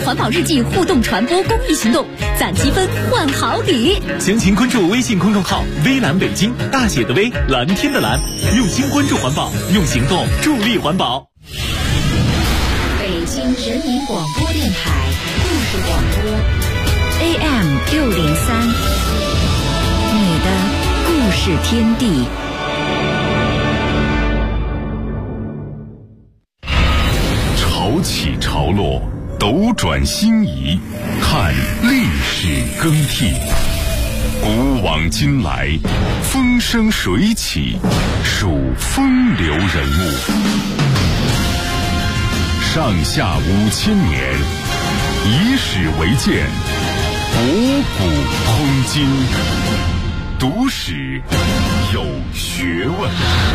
环保日记互动传播公益行动，攒积分换好礼。 详情关注微信公众号“微蓝北京”，大写的微，蓝天的蓝，用心关注环保，用行动助力环保。 北京人民广播电台故事广播 AM603，你的故事天地。 潮起潮落，斗转星移，看历史更替。古往今来，风生水起，数风流人物。上下5000年，以史为鉴，博古通今。读史有学问。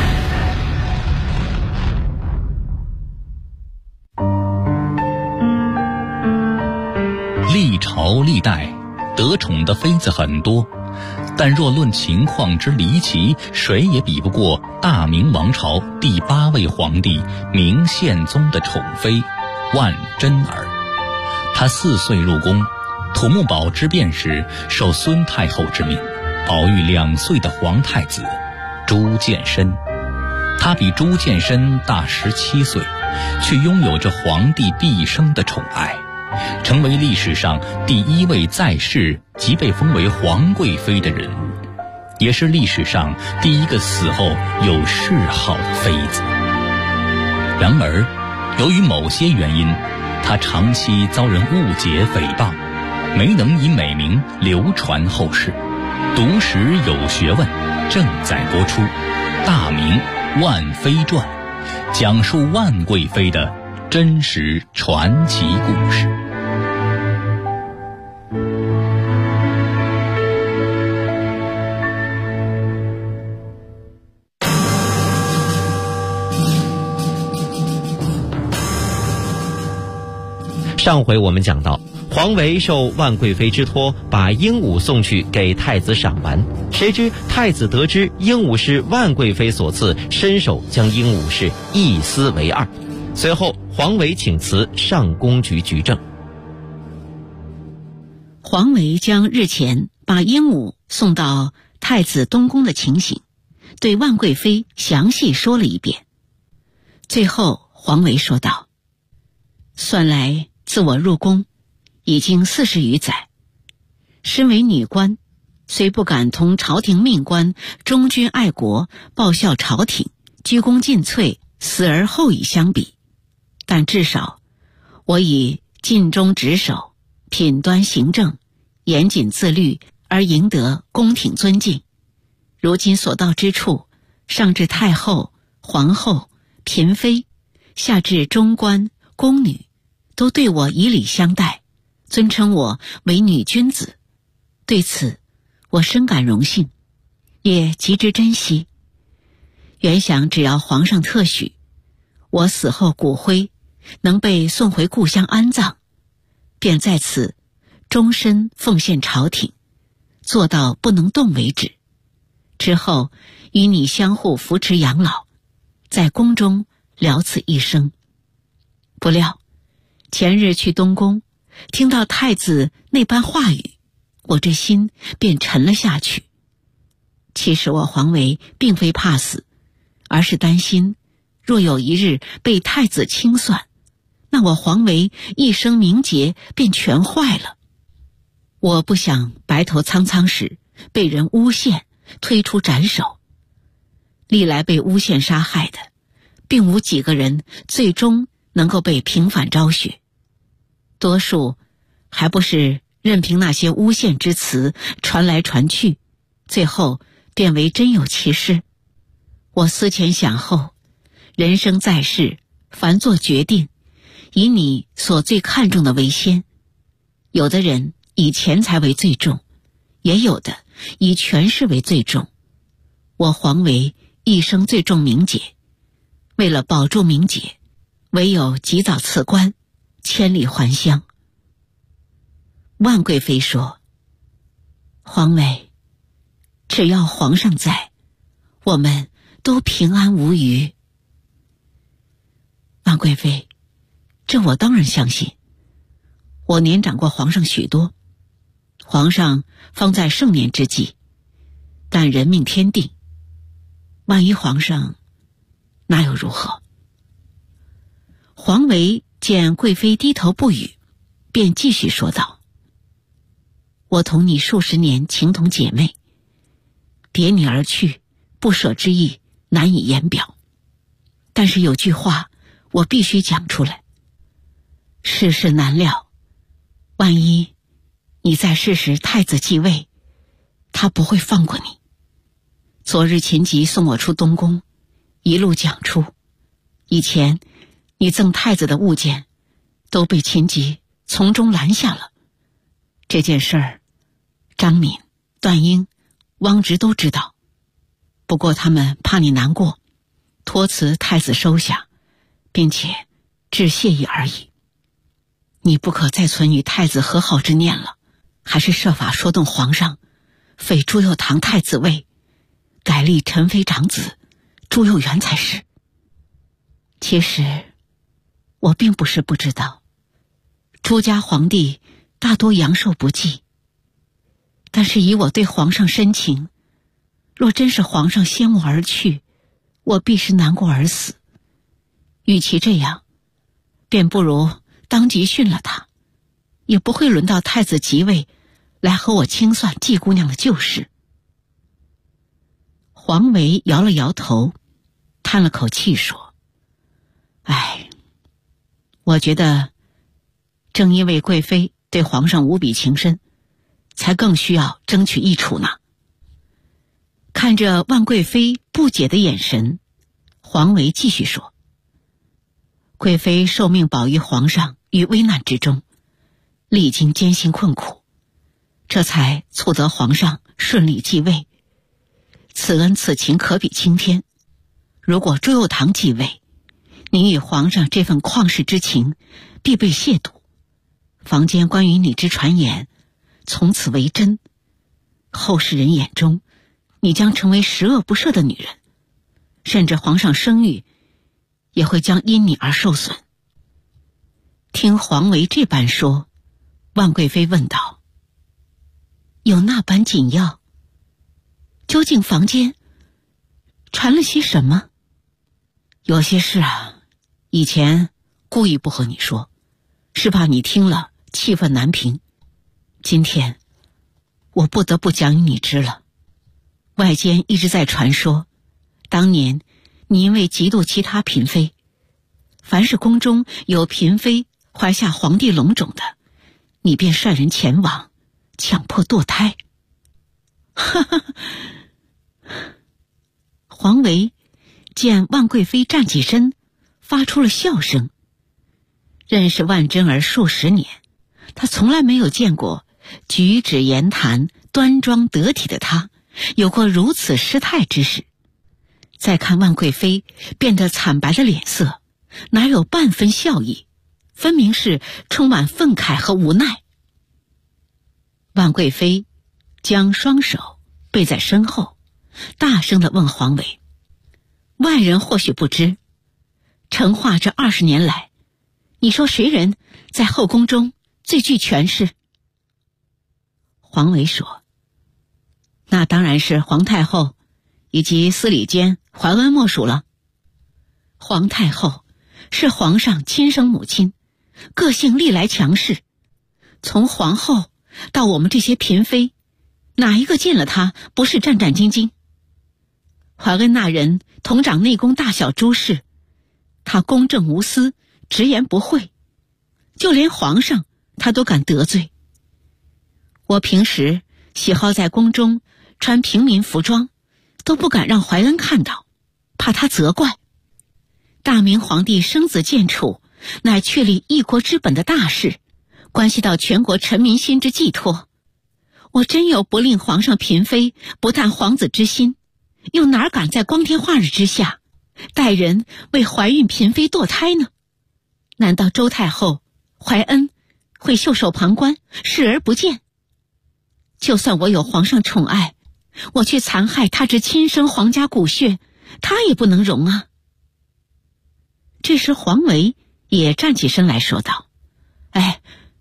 历朝历代得宠的妃子很多，但若论情况之离奇，谁也比不过大明王朝第8位皇帝明宪宗的宠妃万贞儿。她4岁入宫，土木堡之变时受孙太后之命，保育2岁的皇太子朱见深。她比朱见深大17岁，却拥有着皇帝毕生的宠爱，成为历史上第1位在世即被封为皇贵妃的人物，也是历史上第1个死后有谥号的妃子。然而，由于某些原因，她长期遭人误解诽谤，没能以美名流传后世。读史有学问正在播出《大明万妃传》，讲述万贵妃的真实传奇故事。 上回我们讲到，黄维受万贵妃之托，把鹦鹉送去给太子赏玩。谁知太子得知鹦鹉是万贵妃所赐，伸手将鹦鹉是一撕为2。随后黄维请辞上宫局局正。 黄维将日前把鹦鹉送到太子东宫的情形对万贵妃详细说了一遍。最后黄维说道：算来自我入宫已经40余载，身为女官，虽不敢同朝廷命官忠君爱国、报效朝廷、鞠躬尽瘁、死而后已相比，但至少我以尽忠职守、品端行政、严谨自律而赢得宫廷尊敬。如今所到之处，上至太后、皇后、嫔妃，下至中官、宫女，都对我以礼相待，尊称我为女君子。对此我深感荣幸，也极之珍惜。原想只要皇上特许，我死后骨灰能被送回故乡安葬，便在此终身奉献朝廷，做到不能动为止。之后与你相互扶持养老，在宫中了此一生。不料前日去东宫，听到太子那般话语，我这心便沉了下去。其实我黄维并非怕死，而是担心若有一日被太子清算，那我黄维一生名节便全坏了。我不想白头苍苍时被人诬陷，推出斩首。历来被诬陷杀害的，并无几个人最终能够被平反昭雪，多数还不是任凭那些诬陷之词传来传去，最后便为真有其事。我思前想后，人生在世，凡做决定，以你所最看重的为先。有的人以钱财为最重，也有的以权势为最重。我黄维一生最重名节，为了保住名节，唯有及早辞官，千里还乡。万贵妃说：黄维，只要皇上在，我们都平安无虞。万贵妃，这我当然相信。 我年长过皇上许多，皇上方在盛年之际，但人命天定，万一皇上那又如何？黄维见贵妃低头不语，便继续说道：我同你数十年情同姐妹，别你而去，不舍之意难以言表，但是有句话我必须讲出来。世事难料，万一你在世时太子继位，他不会放过你。昨日秦吉送我出东宫，一路讲出，以前你赠太子的物件都被秦吉从中拦下了。这件事儿，张敏、段英、汪直都知道，不过他们怕你难过，托辞太子收下，并且致谢意而已。你不可再存与太子和好之念了，还是设法说动皇上，废朱佑樘太子位，改立陈妃长子朱佑元才是。其实我并不是不知道，朱家皇帝大多阳寿不继，但是以我对皇上深情，若真是皇上先我而去，我必是难过而死。与其这样，便不如当即训了他，也不会轮到太子即位来和我清算季姑娘的旧事。黄维摇了摇头，叹了口气说：哎，我觉得正因为贵妃对皇上无比情深，才更需要争取益处呢。看着万贵妃不解的眼神，黄维继续说：贵妃受命保育皇上于危难之中，历经艰辛困苦，这才促得皇上顺利继位，此恩此情可比青天。如果朱佑樘继位，您与皇上这份旷世之情必被亵渎，坊间关于你之传言从此为真，后世人眼中你将成为十恶不赦的女人，甚至皇上声誉也会将因你而受损。听黄维这般说，万贵妃问道：有那般紧要？究竟房间传了些什么？有些事啊，以前故意不和你说，是怕你听了气愤难平，今天我不得不讲与你知了。外间一直在传说，当年你因为嫉妒其他嫔妃，凡是宫中有嫔妃怀下皇帝龙种的，你便率人前往，强迫堕胎。黄维见万贵妃站起身，发出了笑声。认识万贞儿数十年，他从来没有见过举止言谈端庄得体的他有过如此失态之事。再看万贵妃变得惨白的脸色，哪有半分笑意，分明是充满愤慨和无奈。万贵妃将双手背在身后，大声地问黄维：外人或许不知，成化这20年来，你说谁人在后宫中最具权势？黄维说：那当然是皇太后以及司礼监怀恩莫属了。皇太后是皇上亲生母亲，个性历来强势，从皇后到我们这些嫔妃，哪一个见了她不是战战兢兢？怀恩那人统掌内宫大小诸事，他公正无私，直言不讳，就连皇上他都敢得罪。我平时喜好在宫中穿平民服装，都不敢让怀恩看到，怕他责怪。大明皇帝生子建储，乃确立一国之本的大事，关系到全国臣民心之寄托。我真有不令皇上嫔妃不探皇子之心，又哪敢在光天化日之下带人为怀孕嫔妃堕胎呢？难道周太后怀恩会袖手旁观，视而不见？就算我有皇上宠爱，我去残害他之亲生皇家骨血，他也不能容啊。这时黄维也站起身来说道：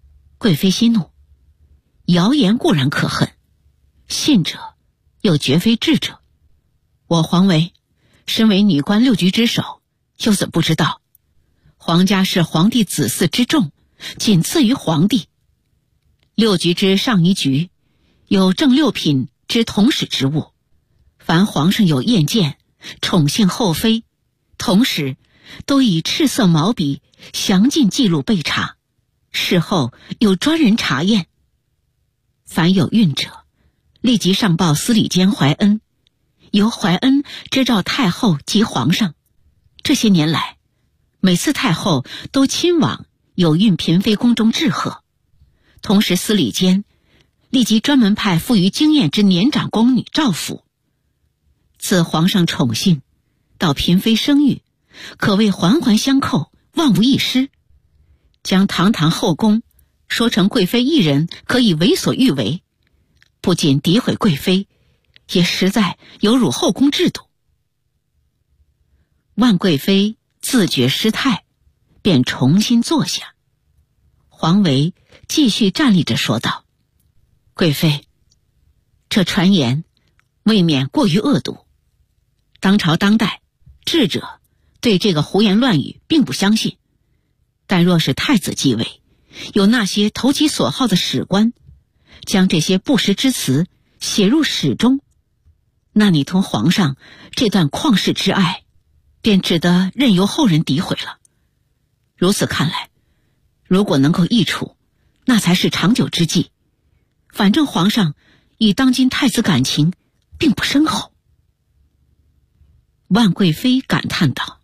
贵妃息怒，谣言固然可恨，信者又绝非智者。我皇维身为女官6局之首，又怎不知道皇家是皇帝子嗣之重，仅次于皇帝。6局之上一局有正6品之统史职务，凡皇上有厌见，宠幸后妃，同时都以赤色毛笔详尽记录备查，事后有专人查验。凡有孕者，立即上报司礼监怀恩，由怀恩知召太后及皇上。这些年来，每次太后都亲往有孕嫔妃宫中致贺，同时司礼监立即专门派富于经验之年长宫女照拂。自皇上宠幸到嫔妃生育，可谓环环相扣，万无一失。将堂堂后宫说成贵妃一人可以为所欲为，不仅诋毁贵妃，也实在有辱后宫制度。万贵妃自觉失态，便重新坐下。皇维继续站立着说道：贵妃，这传言未免过于恶毒。当朝当代智者对这个胡言乱语并不相信，但若是太子继位，有那些投其所好的史官将这些不实之词写入史中，那你同皇上这段旷世之爱便只得任由后人诋毁了。如此看来，如果能够易除，那才是长久之计。反正皇上与当今太子感情并不深厚。万贵妃感叹道：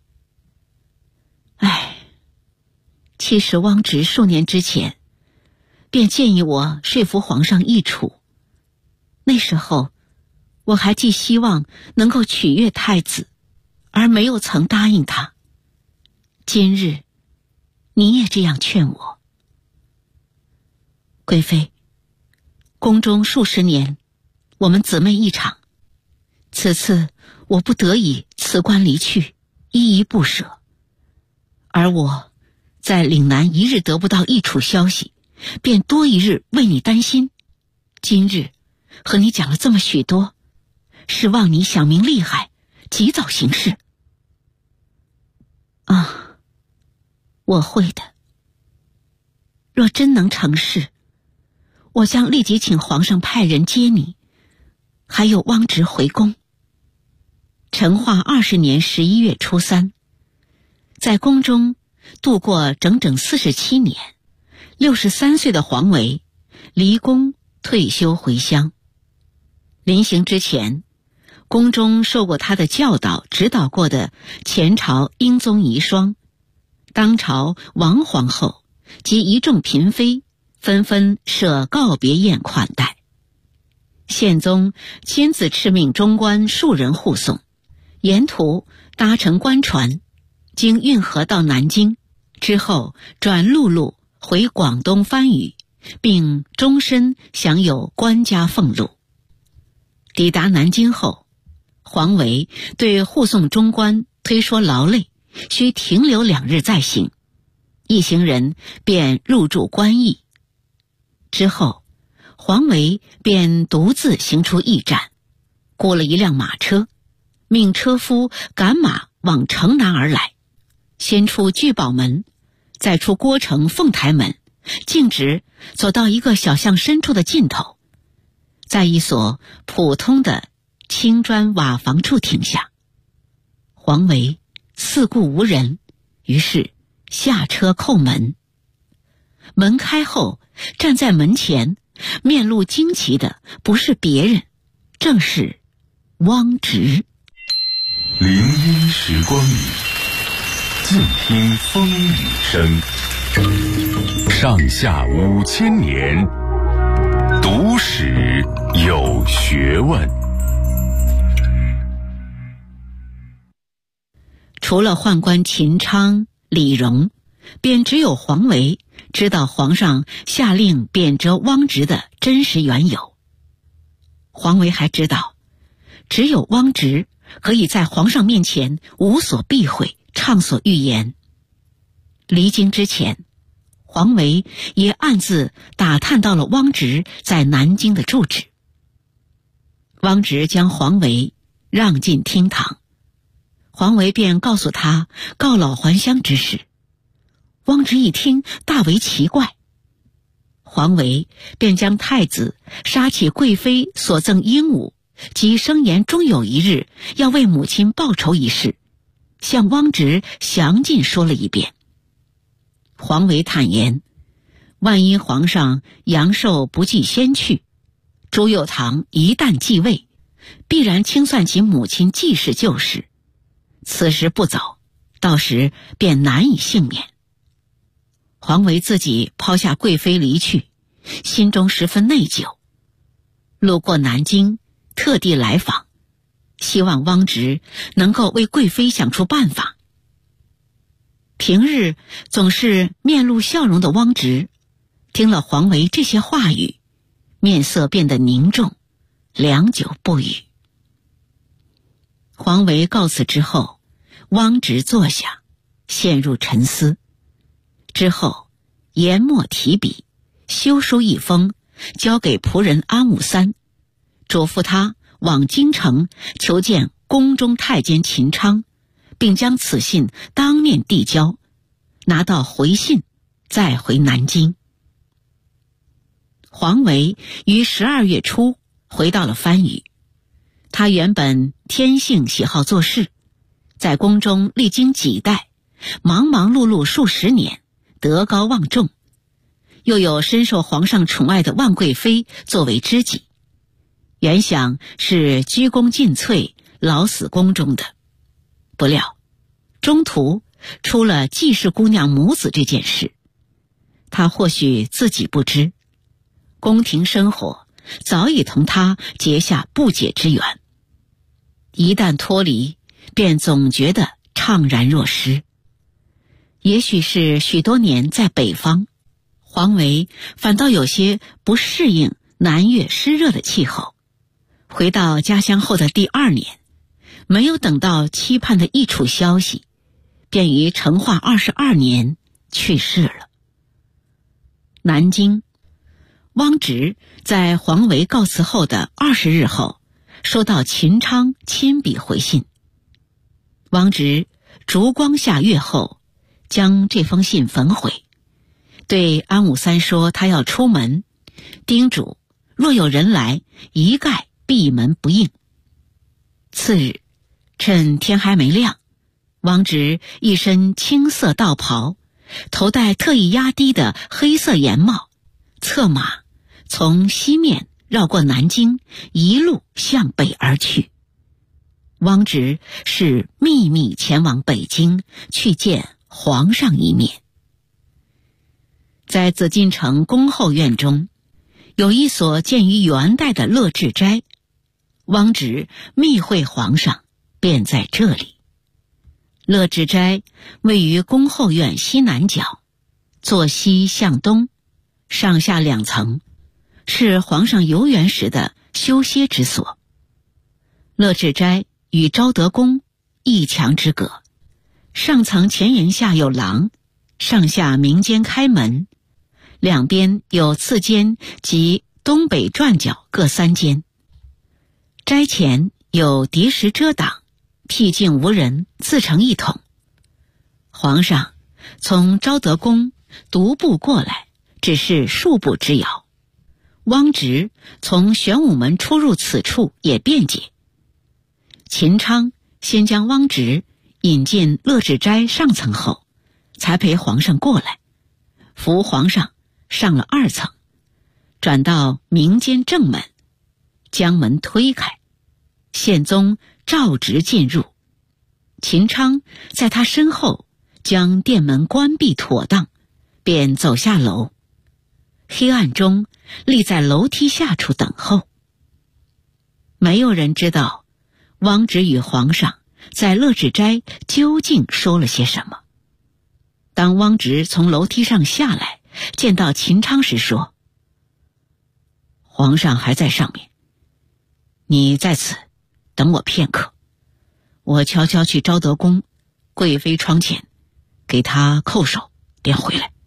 其实汪直数年之前便建议我说服皇上易除，那时候我还寄希望能够取悦太子，而没有曾答应他。今日你也这样劝我。贵妃，宫中数十年，我们姊妹一场，此次我不得已辞官离去，依依不舍，而我在岭南一日得不到易处消息，便多一日为你担心。今日和你讲了这么许多，是望你想明利害，及早行事。我会的。若真能成事，我将立即请皇上派人接你，还有汪直回宫。成化20年11月初3，在宫中度过整整47年，63岁的皇维离宫退休回乡。临行之前，宫中受过他的教导指导过的前朝英宗遗孀、当朝王皇后及一众嫔妃纷纷设告别宴款待。宪宗亲自敕命中官数人护送，沿途搭乘官船经运河到南京，之后转陆路回广东番禺，并终身享有官家俸禄。抵达南京后，皇维对护送中官推说劳累，需停留2日再行，一行人便入住官驿。之后，皇维便独自行出驿站，雇了一辆马车，命车夫赶马往城南而来，先出聚宝门，再出郭城凤台门，径直走到一个小巷深处的尽头，在一所普通的青砖瓦房处停下。皇维四顾无人，于是下车叩门。门开后，站在门前面露惊奇的不是别人，正是汪直。 林荫时光里，静听风雨声。上下5000年，读史有学问。 除了宦官秦昌、李荣，便只有皇维知道皇上下令贬谪汪直的真实缘由。皇维还知道，只有汪直可以在皇上面前无所避讳，畅所欲言。离京之前， 黄维也暗自打探到了汪直在南京的住址。汪直将黄维让进厅堂，黄维便告诉他告老还乡之事。汪直一听，大为奇怪。黄维便将太子杀起贵妃所赠鹦鹉，及声言终有一日要为母亲报仇一事，向汪直详尽说了一遍。黄维坦言，万一皇上阳寿不继先去，朱佑樘一旦继位，必然清算其母亲继室旧事，此时不走，到时便难以幸免。黄维自己抛下贵妃离去，心中十分内疚，路过南京，特地来访，希望汪直能够为贵妃想出办法。平日总是面露笑容的汪直，听了黄维这些话语，面色变得凝重，良久不语。黄维告辞之后，汪直坐下，陷入沉思。之后研墨提笔，修书一封，交给仆人安武三，嘱咐他往京城求见宫中太监秦昌，并将此信当面递交，拿到回信再回南京。黄维于12月初回到了番禺。他原本天性喜好做事，在宫中历经几代，忙忙碌碌数十年，德高望重，又有深受皇上宠爱的万贵妃作为知己，原想是鞠躬尽瘁，老死宫中的。不料中途出了季氏姑娘母子这件事，他或许自己不知，宫廷生活早已同他结下不解之缘，一旦脱离，便总觉得怅然若失。也许是许多年在北方，黄维反倒有些不适应南越湿热的气候。回到家乡后的第2年，没有等到期盼的一处消息，便于成化22年去世了。南京，汪直在黄维告辞后的20日后，收到秦昌亲笔回信。汪直烛光下阅后，将这封信焚毁，对安武三说他要出门，叮嘱若有人来，一概闭门不应。次日，趁天还没亮，汪直一身青色道袍，头戴特意压低的黑色檐帽，策马从西面绕过南京，一路向北而去。汪直是秘密前往北京去见皇上一面。在紫禁城恭候院中，有一所建于元代的乐至斋，汪直密会皇上便在这里。乐至斋位于恭候院西南角，坐西向东，上下2层，是皇上游园时的休歇之所。乐至斋与昭德宫一墙之隔，上层前檐下有廊，上下明间开门，两边有次间及东北转角各3间。斋前有叠石遮挡，僻静无人，自成一统。皇上从昭德宫独步过来，只是数步之遥。汪直从玄武门出入此处也便捷。秦昌先将汪直引进乐至斋上层后，才陪皇上过来，扶皇上上了2层，转到明间正门，将门推开，宪宗照直进入。秦昌在他身后将殿门关闭妥当，便走下楼，黑暗中立在楼梯下处等候。没有人知道汪直与皇上在乐至斋究竟说了些什么。当汪直从楼梯上下来，见到秦昌时说：“皇上还在上面，你在此等我片刻，我悄悄去昭德宫贵妃窗前，给她叩首便回来，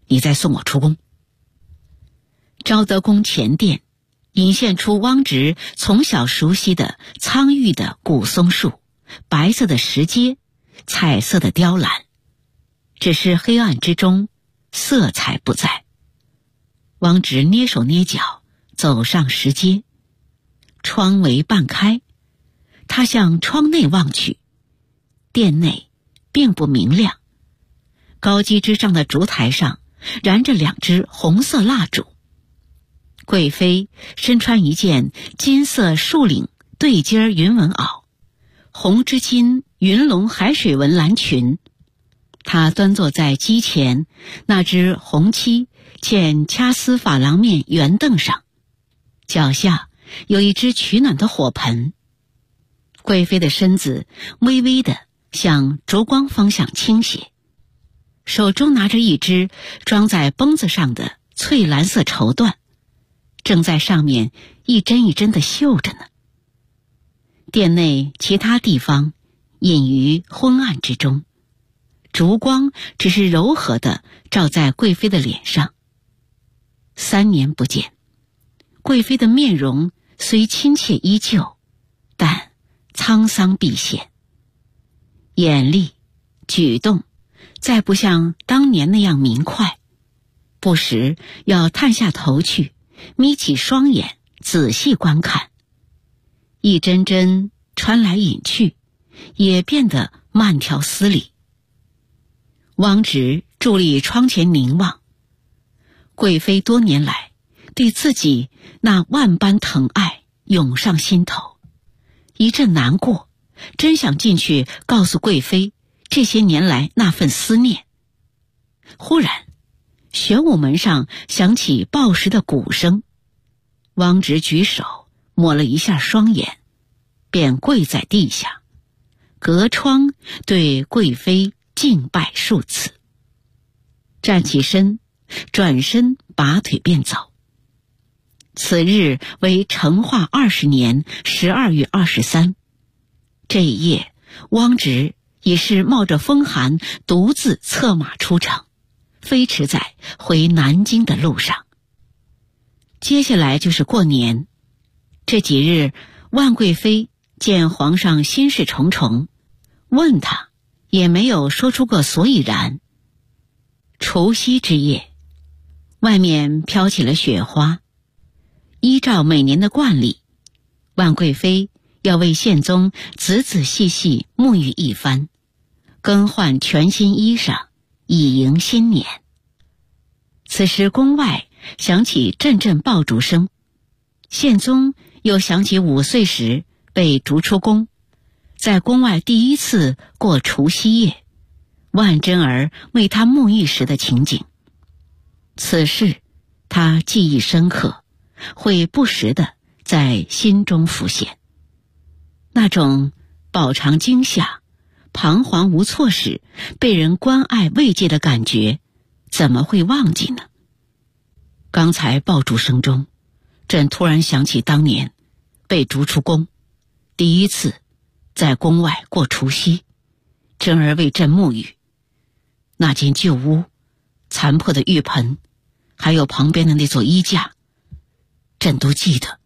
你再送我出宫。昭德宫前殿隐现出汪直从小熟悉的苍郁的古松树、白色的石阶、彩色的雕栏，只是黑暗之中色彩不在。汪直捏手捏脚走上石阶，窗帷半开，他向窗内望去，殿内并不明亮，高机之上的烛台上燃着2支红色蜡烛。贵妃身穿一件金色束领对襟云纹袄，红织金云龙海水纹蓝裙。她端坐在机前那只红漆嵌掐丝珐琅面圆凳上，脚下有一只取暖的火盆。贵妃的身子微微地向烛光方向倾斜，手中拿着一只装在绷子上的翠蓝色绸缎，正在上面一针一针地绣着呢。殿内其他地方隐于昏暗之中，烛光只是柔和地照在贵妃的脸上。3年不见，贵妃的面容虽亲切依旧，但沧桑毕现，眼力举动再不像当年那样明快，不时要探下头去，眯起双眼仔细观看，一针针穿来引去，也变得慢条斯理。汪直伫立窗前凝望，贵妃多年来对自己那万般疼爱涌上心头，一阵难过，真想进去告诉贵妃这些年来那份思念。忽然玄武门上响起报时的鼓声，汪直举手抹了一下双眼，便跪在地下，隔窗对贵妃敬拜数次，站起身，转身拔腿便走。此日为成化20年12月23，这一夜汪直已是冒着风寒独自策马出城，飞驰在回南京的路上。接下来就是过年，这几日万贵妃见皇上心事重重，问他也没有说出个所以然。除夕之夜，外面飘起了雪花，依照每年的惯例，万贵妃要为宪宗仔仔细细沐浴一番，更换全新衣裳，以迎新年。此时宫外响起阵阵爆竹声，宪宗又想起5岁时被逐出宫，在宫外第一次过除夕夜，万贞儿为他沐浴时的情景。此事他记忆深刻，会不时地在心中浮现。那种饱尝惊吓、彷徨无措时被人关爱慰藉的感觉，怎么会忘记呢？刚才爆竹声中，朕突然想起当年被逐出宫，第一次在宫外过除夕，贞儿为朕沐浴，那间旧屋、残破的浴盆，还有旁边的那座衣架，朕都记得。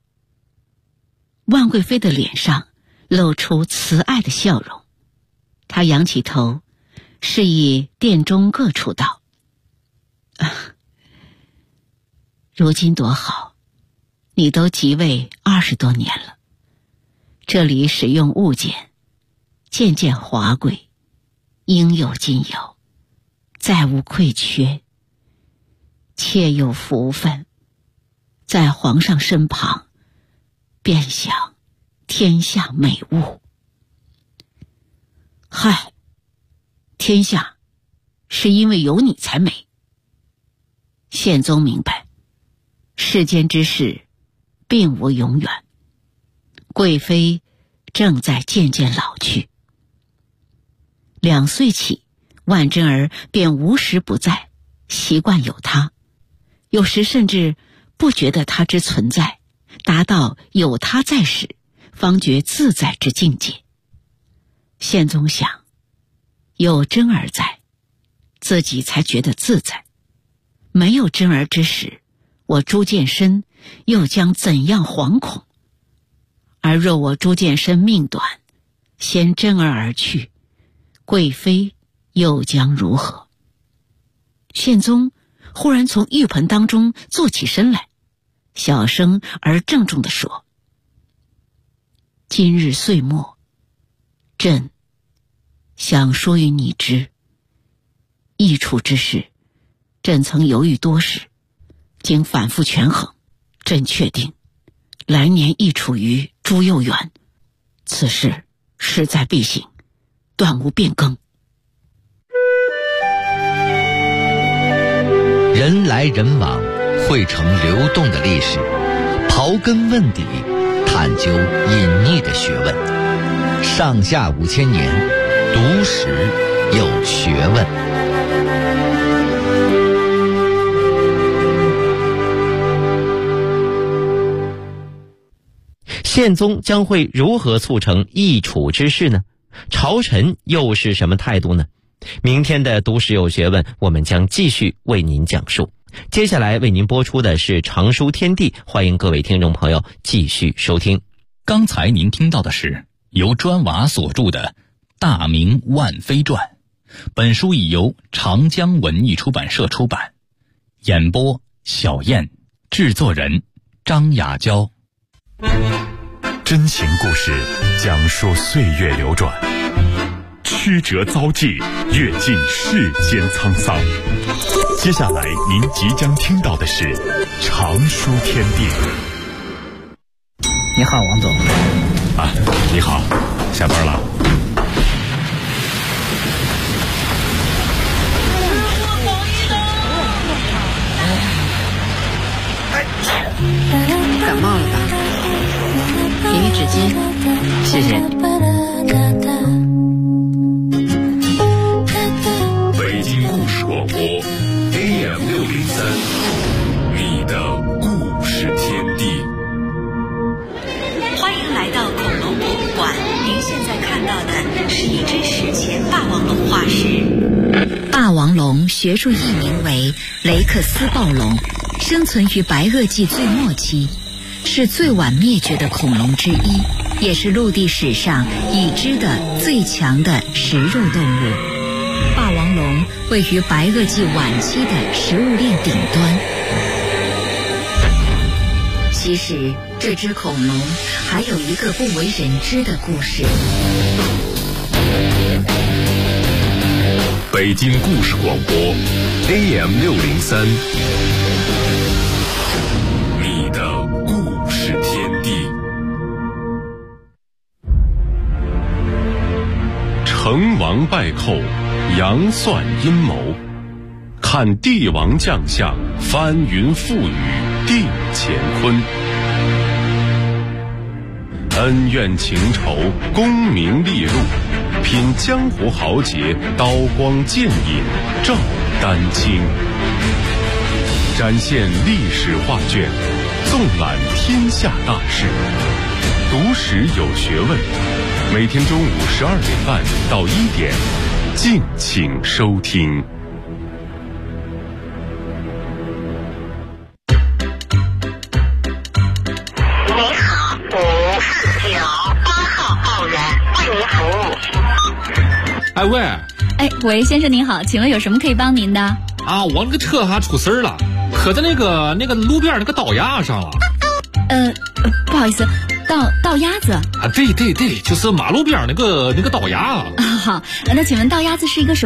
万贵妃的脸上露出慈爱的笑容，她仰起头，示意殿中各处道：如今多好，你都即位20多年了，这里使用物件渐渐华贵，应有尽有，再无亏缺，妾有福分，在皇上身旁便享天下美物。嗨，天下是因为有你才美。宪宗明白，世间之事并无永远，贵妃正在渐渐老去。2岁起，万贞儿便无时不在，习惯有她，有时甚至不觉得她之存在，达到有她在时方觉自在之境界。宪宗想，有贞儿在，自己才觉得自在， 没有真儿之时，我朱见深又将怎样惶恐？而若我朱见深命短，先真儿而去，贵妃又将如何？宪宗忽然从浴盆当中坐起身来，小声而郑重地说：今日岁末，朕想说与你知，易处之事，朕曾犹豫多时，经反复权衡，朕确定来年易处于朱佑元，此事势在必行，断无变更。 人来人往，汇成流动的历史，刨根问底，探究隐匿的学问。上下5000年，读史有学问。 宪宗将会如何促成易处之事呢？朝臣又是什么态度呢？明天的读史有学问，我们将继续为您讲述。接下来为您播出的是常书天地，欢迎各位听众朋友继续收听。 刚才您听到的是由砖瓦所著的《大明万妃传》，本书已由长江文艺出版社出版。演播小燕，制作人张雅娇。 真情故事讲述岁月流转，曲折遭际，阅尽世间沧桑。接下来您即将听到的是常书天地。 你好，王总。 啊，你好，下班了。 感冒了吧？给你纸巾，谢谢。 北京故事广播 AM603，你的故事天地。 欢迎来到恐龙博物馆，您现在看到的是一只史前霸王龙化石。霸王龙学术译名为雷克斯暴龙，生存于白垩纪最末期，是最晚灭绝的恐龙之一，也是陆地史上已知的最强的食肉动物。霸王龙位于白垩纪晚期的食物链顶端。其实这只恐龙还有一个不为人知的故事。 北京故事广播 AM603，你的故事天地。成王败寇，杨算阴谋，看帝王将相，翻云覆雨定乾坤。恩怨情仇，功名利禄，品江湖豪杰，刀光剑影照丹青。展现历史画卷，纵览天下大事。读史有学问，每天中午12点半到1点，敬请收听。 哎喂， 哎喂，先生您好，请问有什么可以帮您的？ 啊，我那个车还出事儿了，磕在那个路边那个倒牙上了。 不好意思，倒鸭子啊，对，就是马路边那个倒牙。 好，那请问倒鸭子是一个什么